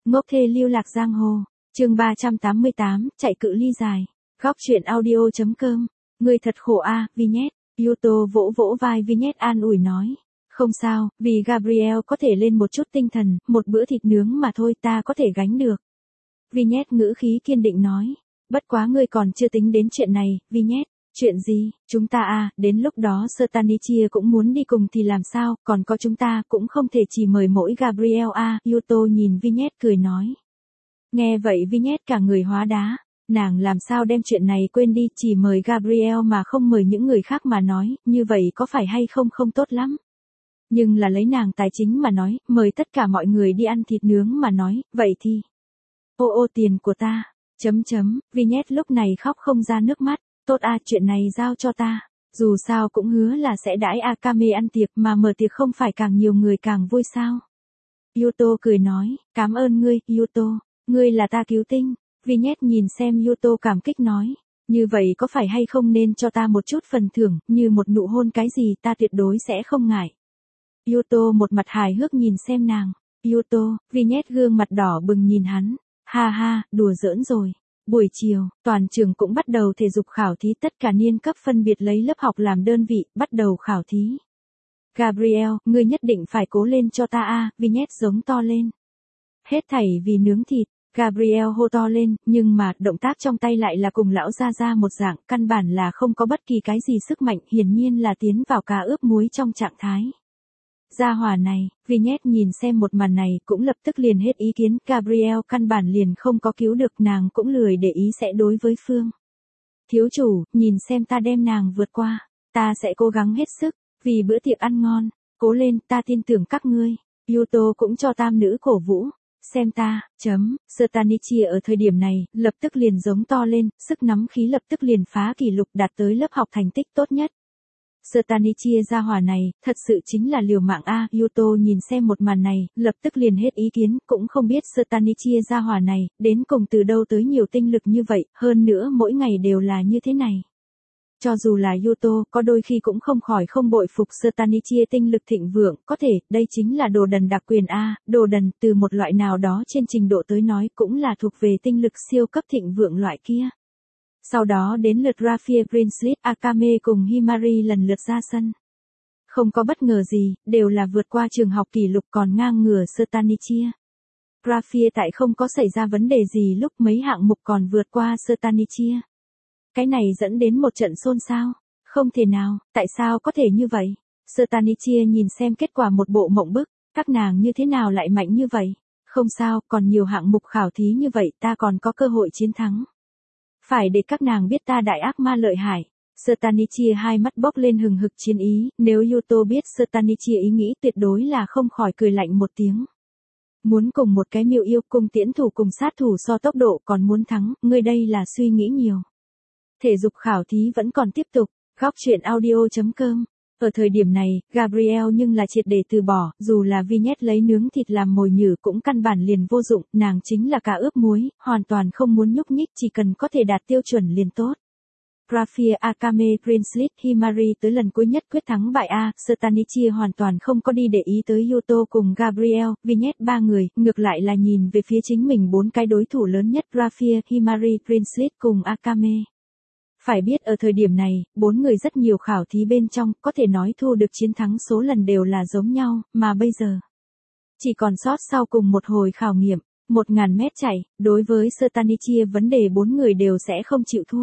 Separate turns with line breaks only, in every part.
Ngốc thê lưu lạc giang hồ. Chương 388, chạy cự ly dài. Góc truyện audio.com. Ngươi thật khổ a, Vignette. Yuto vỗ vỗ vai Vignette an ủi nói. Không sao, vì Gabriel có thể lên một chút tinh thần, một bữa thịt nướng mà thôi ta có thể gánh được. Vignette ngữ khí kiên định nói. Bất quá ngươi còn chưa tính đến chuyện này, Vignette. Chuyện gì, chúng ta đến lúc đó Stanichia cũng muốn đi cùng thì làm sao, còn có chúng ta cũng không thể chỉ mời mỗi Gabriel Yuto nhìn Vignette cười nói. Nghe vậy Vignette cả người hóa đá, nàng làm sao đem chuyện này quên đi, chỉ mời Gabriel mà không mời những người khác mà nói, như vậy có phải hay không không tốt lắm. Nhưng là lấy nàng tài chính mà nói, mời tất cả mọi người đi ăn thịt nướng mà nói, vậy thì. Ô tiền của ta, Vignette lúc này khóc không ra nước mắt. Tốt chuyện này giao cho ta. Dù sao cũng hứa là sẽ đãi Akame ăn tiệc mà mở tiệc không phải càng nhiều người càng vui sao. Yuto cười nói, cảm ơn ngươi, Yuto. Ngươi là ta cứu tinh. Vignette nhìn xem Yuto cảm kích nói. Như vậy có phải hay không nên cho ta một chút phần thưởng, như một nụ hôn cái gì ta tuyệt đối sẽ không ngại. Yuto một mặt hài hước nhìn xem nàng. Yuto, Vignette gương mặt đỏ bừng nhìn hắn. Ha ha, đùa giỡn rồi. Buổi chiều, toàn trường cũng bắt đầu thể dục khảo thí, tất cả niên cấp phân biệt lấy lớp học làm đơn vị, bắt đầu khảo thí. Gabriel, ngươi nhất định phải cố lên cho ta Vignette giống to lên. Hết thảy vì nướng thịt, Gabriel hô to lên, nhưng mà động tác trong tay lại là cùng lão ra một dạng, căn bản là không có bất kỳ cái gì sức mạnh, hiển nhiên là tiến vào cá ướp muối trong trạng thái. Gia hỏa này, Vignette nhìn xem một màn này cũng lập tức liền hết ý kiến, Gabriel căn bản liền không có cứu được, nàng cũng lười để ý sẽ đối với Phương. Thiếu chủ, nhìn xem ta đem nàng vượt qua, ta sẽ cố gắng hết sức, vì bữa tiệc ăn ngon, cố lên, ta tin tưởng các ngươi. Yuto cũng cho tam nữ cổ vũ, xem ta, Stanichia ở thời điểm này, lập tức liền giống to lên, sức nắm khí lập tức liền phá kỷ lục đạt tới lớp học thành tích tốt nhất. Stanichia gia hỏa này, thật sự chính là liều mạng Yuto nhìn xem một màn này, lập tức liền hết ý kiến, cũng không biết Stanichia gia hỏa này, đến cùng từ đâu tới nhiều tinh lực như vậy, hơn nữa mỗi ngày đều là như thế này. Cho dù là Yuto, có đôi khi cũng không khỏi không bội phục Stanichia tinh lực thịnh vượng, có thể, đây chính là đồ đần đặc quyền đồ đần, từ một loại nào đó trên trình độ tới nói cũng là thuộc về tinh lực siêu cấp thịnh vượng loại kia. Sau đó đến lượt Raphia Prinsley, Akame cùng Himari lần lượt ra sân. Không có bất ngờ gì, đều là vượt qua trường học kỷ lục còn ngang ngửa Stanichia. Raphia tại không có xảy ra vấn đề gì lúc mấy hạng mục còn vượt qua Stanichia. Cái này dẫn đến một trận xôn xao. Không thể nào, tại sao có thể như vậy? Stanichia nhìn xem kết quả một bộ mộng bức, các nàng như thế nào lại mạnh như vậy? Không sao, còn nhiều hạng mục khảo thí như vậy ta còn có cơ hội chiến thắng. Phải để các nàng biết ta đại ác ma lợi hại. Stanichia hai mắt bốc lên hừng hực chiến ý, nếu Yuto biết Stanichia ý nghĩ tuyệt đối là không khỏi cười lạnh một tiếng. Muốn cùng một cái miêu yêu cùng tiễn thủ cùng sát thủ so tốc độ còn muốn thắng, ngươi đây là suy nghĩ nhiều. Thể dục khảo thí vẫn còn tiếp tục, góc truyện audio.com. Ở thời điểm này, Gabriel nhưng là triệt để từ bỏ, dù là Vignette lấy nướng thịt làm mồi nhử cũng căn bản liền vô dụng, nàng chính là cá ướp muối, hoàn toàn không muốn nhúc nhích, chỉ cần có thể đạt tiêu chuẩn liền tốt. Raphia, Akame, Prinsley, Himari tới lần cuối nhất quyết thắng bại Stanichia hoàn toàn không có đi để ý tới Yuto cùng Gabriel, Vignette ba người, ngược lại là nhìn về phía chính mình bốn cái đối thủ lớn nhất Raphia, Himari, Prinsley cùng Akame. Phải biết ở thời điểm này, bốn người rất nhiều khảo thí bên trong, có thể nói thu được chiến thắng số lần đều là giống nhau, mà bây giờ. Chỉ còn sót sau cùng một hồi khảo nghiệm, 1000 mét chạy, đối với Stanichia vấn đề bốn người đều sẽ không chịu thua.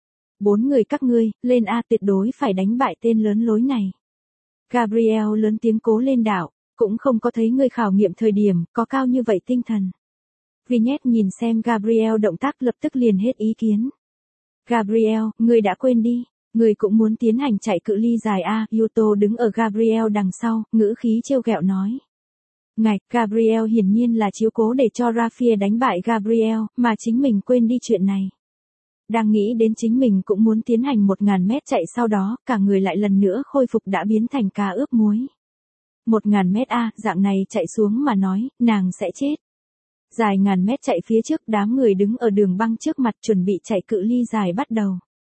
Bốn người các ngươi, lên tuyệt đối phải đánh bại tên lớn lối này. Gabriel lớn tiếng cố lên đạo, cũng không có thấy người khảo nghiệm thời điểm, có cao như vậy tinh thần. Vignette nhìn xem Gabriel động tác lập tức liền hết ý kiến. Gabriel, ngươi đã quên đi, ngươi cũng muốn tiến hành chạy cự ly dài Yuto đứng ở Gabriel đằng sau, ngữ khí trêu ghẹo nói. Ngạch, Gabriel hiển nhiên là chiếu cố để cho Raphia đánh bại Gabriel, mà chính mình quên đi chuyện này. Đang nghĩ đến chính mình cũng muốn tiến hành 1000 mét chạy sau đó, cả người lại lần nữa khôi phục đã biến thành cá ướp muối. 1000 mét dạng này chạy xuống mà nói, nàng sẽ chết. Dài ngàn mét chạy phía trước, đám người đứng ở đường băng trước mặt chuẩn bị chạy cự ly dài bắt đầu.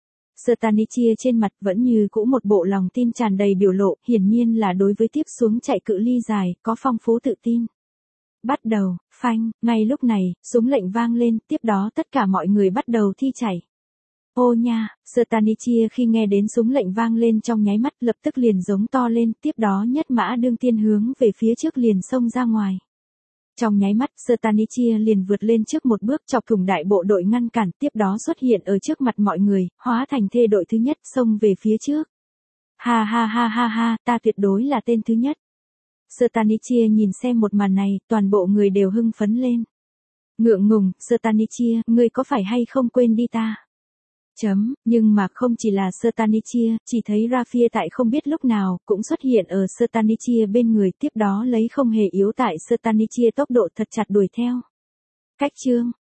Stanichia trên mặt vẫn như cũ một bộ lòng tin tràn đầy biểu lộ, hiển nhiên là đối với tiếp xuống chạy cự ly dài, có phong phú tự tin. Bắt đầu, phanh, ngay lúc này, súng lệnh vang lên, tiếp đó tất cả mọi người bắt đầu thi chạy. Ô nha, Stanichia khi nghe đến súng lệnh vang lên trong nháy mắt lập tức liền giống to lên, tiếp đó nhất mã đương tiên hướng về phía trước liền xông ra ngoài. Trong nháy mắt, Stanichia liền vượt lên trước một bước chọc thủng đại bộ đội ngăn cản, tiếp đó xuất hiện ở trước mặt mọi người, hóa thành thê đội thứ nhất xông về phía trước. Ha ha ha ha ha, ta tuyệt đối là tên thứ nhất. Stanichia nhìn xem một màn này, toàn bộ người đều hưng phấn lên. Ngượng ngùng, Stanichia, ngươi có phải hay không quên đi ta? Nhưng mà không chỉ là Stanichia, chỉ thấy Raphia tại không biết lúc nào, cũng xuất hiện ở Stanichia bên người, tiếp đó lấy không hề yếu tại Stanichia tốc độ thật chặt đuổi theo. Cách chương